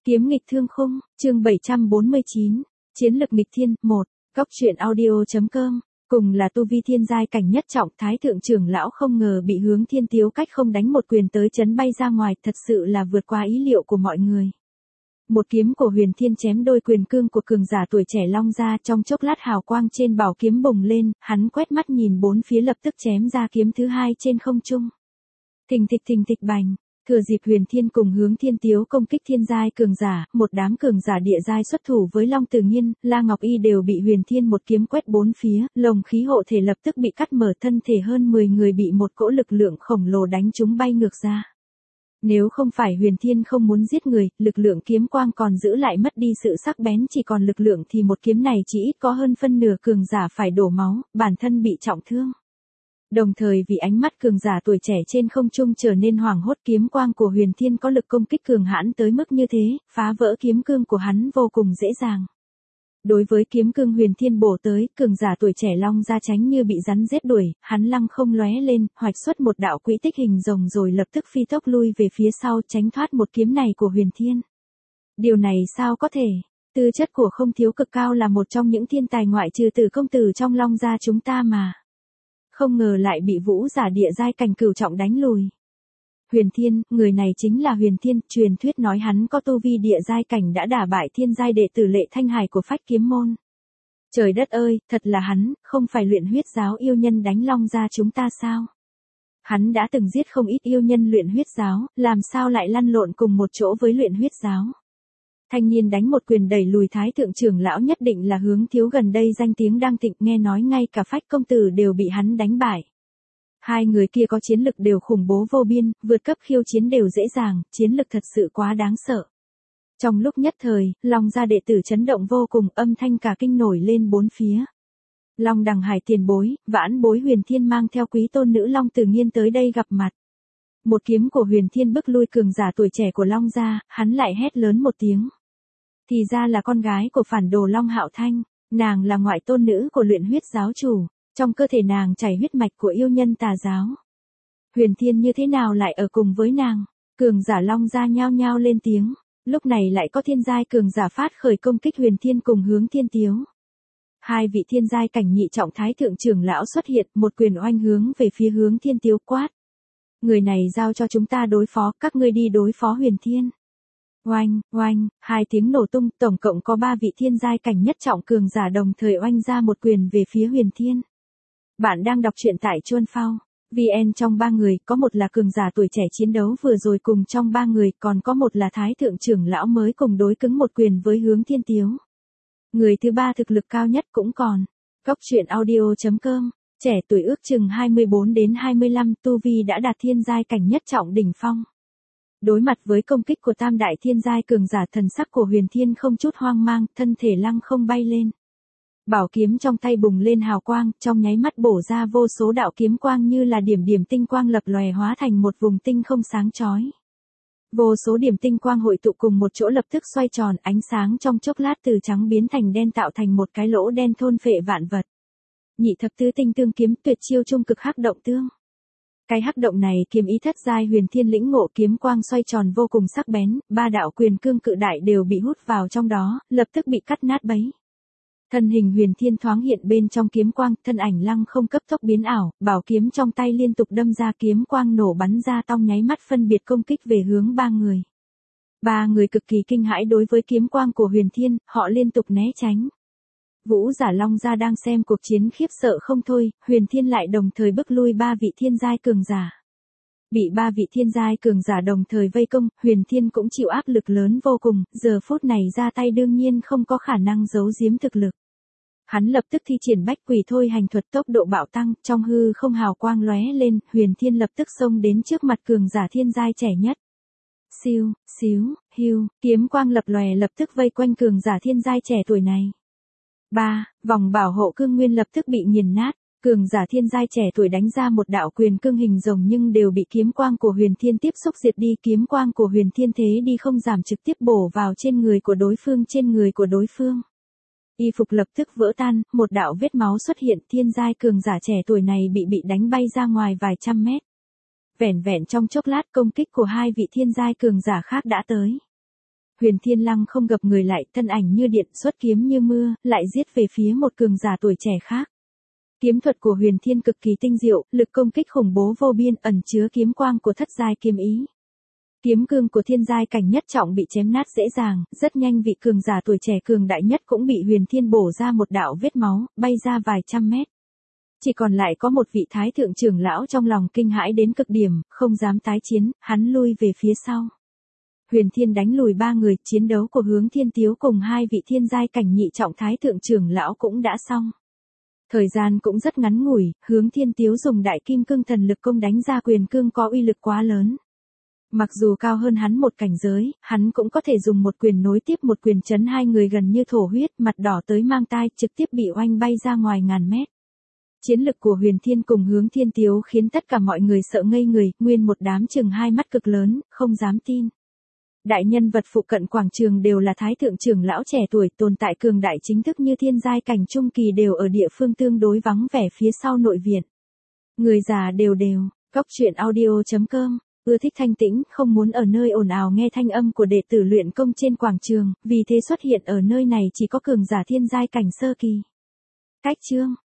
Kiếm nghịch thương khung, chương 749, chiến lực nghịch thiên, 1, góc truyện audio.com, cùng là tu vi thiên giai cảnh nhất trọng, thái thượng trưởng lão không ngờ bị Hướng Thiên Tiếu cách không đánh một quyền tới chấn bay ra ngoài, thật sự là vượt qua ý liệu của mọi người. Một kiếm của Huyền Thiên chém đôi quyền cương của cường giả tuổi trẻ Long ra, trong chốc lát hào quang trên bảo kiếm bùng lên, hắn quét mắt nhìn bốn phía lập tức chém ra kiếm thứ hai trên không trung. Thình thịch bành. Thừa dịp Huyền Thiên cùng Hướng Thiên Tiếu công kích thiên giai cường giả, một đám cường giả địa giai xuất thủ với Long Tử Nhiên, La Ngọc Y đều bị Huyền Thiên một kiếm quét bốn phía, lồng khí hộ thể lập tức bị cắt mở, thân thể hơn 10 người bị một cỗ lực lượng khổng lồ đánh chúng bay ngược ra. Nếu không phải Huyền Thiên không muốn giết người, lực lượng kiếm quang còn giữ lại mất đi sự sắc bén, chỉ còn lực lượng thì một kiếm này chỉ ít có hơn phân nửa cường giả phải đổ máu, bản thân bị trọng thương. Đồng thời vì ánh mắt cường giả tuổi trẻ trên không trung trở nên hoảng hốt, kiếm quang của Huyền Thiên có lực công kích cường hãn tới mức như thế, phá vỡ kiếm cương của hắn vô cùng dễ dàng. Đối với kiếm cương Huyền Thiên bổ tới, cường giả tuổi trẻ Long ra tránh như bị rắn rết đuổi, hắn lăng không lóe lên, hoạch xuất một đạo quỹ tích hình rồng rồi lập tức phi tốc lui về phía sau, tránh thoát một kiếm này của Huyền Thiên. Điều này sao có thể? Tư chất của Không Thiếu cực cao, là một trong những thiên tài ngoại trừ Tử công tử trong Long gia chúng ta mà. Không ngờ lại bị vũ giả địa giai cảnh cửu trọng đánh lùi. Huyền Thiên, người này chính là Huyền Thiên, truyền thuyết nói hắn có tu vi địa giai cảnh đã đả bại thiên giai đệ tử Lệ Thanh Hải của Phách Kiếm môn. Trời đất ơi, thật là hắn, không phải luyện huyết giáo yêu nhân đánh Long gia chúng ta sao? Hắn đã từng giết không ít yêu nhân luyện huyết giáo, làm sao lại lăn lộn cùng một chỗ với luyện huyết giáo? Thanh niên đánh một quyền đẩy lùi thái thượng trưởng lão, nhất định là Hướng Thiếu, gần đây danh tiếng đang thịnh, nghe nói ngay cả Phách công tử đều bị hắn đánh bại. Hai người kia có chiến lực đều khủng bố vô biên, vượt cấp khiêu chiến đều dễ dàng, chiến lực thật sự quá đáng sợ. Trong lúc nhất thời, Long gia đệ tử chấn động vô cùng, âm thanh cả kinh nổi lên bốn phía. Long Đằng Hải tiền bối, vãn bối Huyền Thiên mang theo quý tôn nữ Long Tử Nhiên tới đây gặp mặt. Một kiếm của Huyền Thiên bức lui cường giả tuổi trẻ của Long gia, hắn lại hét lớn một tiếng. Thì ra là con gái của phản đồ Long Hạo Thanh, nàng là ngoại tôn nữ của luyện huyết giáo chủ, trong cơ thể nàng chảy huyết mạch của yêu nhân tà giáo. Huyền Thiên như thế nào lại ở cùng với nàng? Cường giả Long gia nhao nhao lên tiếng, lúc này lại có thiên giai cường giả phát khởi công kích Huyền Thiên cùng Hướng Thiên Tiếu. Hai vị thiên giai cảnh nhị trọng thái thượng trưởng lão xuất hiện, một quyền oanh hướng về phía Hướng Thiên Tiếu, quát. Người này giao cho chúng ta đối phó, các ngươi đi đối phó Huyền Thiên. Oanh, oanh, hai tiếng nổ tung, tổng cộng có 3 vị thiên giai cảnh nhất trọng cường giả đồng thời oanh ra một quyền về phía Huyền Thiên. Bạn đang đọc truyện tại Chuan Phao VN, trong 3 người, có một là cường giả tuổi trẻ chiến đấu vừa rồi cùng trong 3 người, còn có một là thái thượng trưởng lão mới cùng đối cứng một quyền với Hướng Thiên Tiếu. Người thứ 3 thực lực cao nhất cũng còn. Góc truyện audio.com, trẻ tuổi ước chừng 24 đến 25, tu vi đã đạt thiên giai cảnh nhất trọng đỉnh phong. Đối mặt với công kích của tam đại thiên giai cường giả, thần sắc của Huyền Thiên không chút hoang mang, thân thể lăng không bay lên. Bảo kiếm trong tay bùng lên hào quang, trong nháy mắt bổ ra vô số đạo kiếm quang như là điểm điểm tinh quang lập lòe hóa thành một vùng tinh không sáng chói. Vô số điểm tinh quang hội tụ cùng một chỗ lập tức xoay tròn, ánh sáng trong chốc lát từ trắng biến thành đen, tạo thành một cái lỗ đen thôn phệ vạn vật. Nhị thập tứ tinh tương kiếm, tuyệt chiêu trung cực hắc động tương. Cái hắc động này kiếm ý thất giai Huyền Thiên lĩnh ngộ, kiếm quang xoay tròn vô cùng sắc bén, 3 đạo quyền cương cự đại đều bị hút vào trong đó, lập tức bị cắt nát bấy. Thân hình Huyền Thiên thoáng hiện bên trong kiếm quang, thân ảnh lăng không cấp tốc biến ảo, bảo kiếm trong tay liên tục đâm ra, kiếm quang nổ bắn ra tong nháy mắt phân biệt công kích về hướng 3 người. 3 người cực kỳ kinh hãi đối với kiếm quang của Huyền Thiên, họ liên tục né tránh. Vũ giả Long gia đang xem cuộc chiến khiếp sợ không thôi, Huyền Thiên lại đồng thời bức lui 3 vị thiên giai cường giả. Bị 3 vị thiên giai cường giả đồng thời vây công, Huyền Thiên cũng chịu áp lực lớn vô cùng, giờ phút này ra tay đương nhiên không có khả năng giấu giếm thực lực. Hắn lập tức thi triển Bách Quỷ Thôi Hành thuật, tốc độ bạo tăng, trong hư không hào quang lóe lên, Huyền Thiên lập tức xông đến trước mặt cường giả thiên giai trẻ nhất. Siêu, xíu, hiu, kiếm quang lập lòe lập tức vây quanh cường giả thiên giai trẻ tuổi này. 3. Vòng bảo hộ cương nguyên lập tức bị nghiền nát, cường giả thiên giai trẻ tuổi đánh ra một đạo quyền cương hình rồng nhưng đều bị kiếm quang của Huyền Thiên tiếp xúc diệt đi, kiếm quang của Huyền Thiên thế đi không giảm trực tiếp bổ vào trên người của đối phương. Y phục lập tức vỡ tan, một đạo vết máu xuất hiện, thiên giai cường giả trẻ tuổi này bị đánh bay ra ngoài vài trăm mét. Vẻn vẹn trong chốc lát công kích của 2 vị thiên giai cường giả khác đã tới. Huyền Thiên Lăng không gặp người lại, thân ảnh như điện, xuất kiếm như mưa, lại giết về phía một cường giả tuổi trẻ khác. Kiếm thuật của Huyền Thiên cực kỳ tinh diệu, lực công kích khủng bố vô biên, ẩn chứa kiếm quang của thất giai kiếm ý. Kiếm cương của thiên giai cảnh nhất trọng bị chém nát dễ dàng, rất nhanh vị cường giả tuổi trẻ cường đại nhất cũng bị Huyền Thiên bổ ra một đạo vết máu, bay ra vài trăm mét. Chỉ còn lại có một vị thái thượng trưởng lão trong lòng kinh hãi đến cực điểm, không dám tái chiến, hắn lui về phía sau. Huyền Thiên đánh lùi 3 người, chiến đấu của Hướng Thiên Tiếu cùng 2 vị thiên giai cảnh nhị trọng thái thượng trưởng lão cũng đã xong. Thời gian cũng rất ngắn ngủi, Hướng Thiên Tiếu dùng đại kim cương thần lực công đánh ra quyền cương có uy lực quá lớn. Mặc dù cao hơn hắn một cảnh giới, hắn cũng có thể dùng một quyền nối tiếp một quyền chấn hai người gần như thổ huyết, mặt đỏ tới mang tai, trực tiếp bị oanh bay ra ngoài ngàn mét. Chiến lực của Huyền Thiên cùng Hướng Thiên Tiếu khiến tất cả mọi người sợ ngây người, nguyên một đám chừng hai mắt cực lớn, không dám tin. Đại nhân vật phụ cận quảng trường đều là thái thượng trưởng lão trẻ tuổi, tồn tại cường đại chính thức như thiên giai cảnh trung kỳ đều ở địa phương tương đối vắng vẻ phía sau nội viện. Người già đều, Cóc truyện audio.com, ưa thích thanh tĩnh, không muốn ở nơi ồn ào nghe thanh âm của đệ tử luyện công trên quảng trường, vì thế xuất hiện ở nơi này chỉ có cường giả thiên giai cảnh sơ kỳ. Cách chương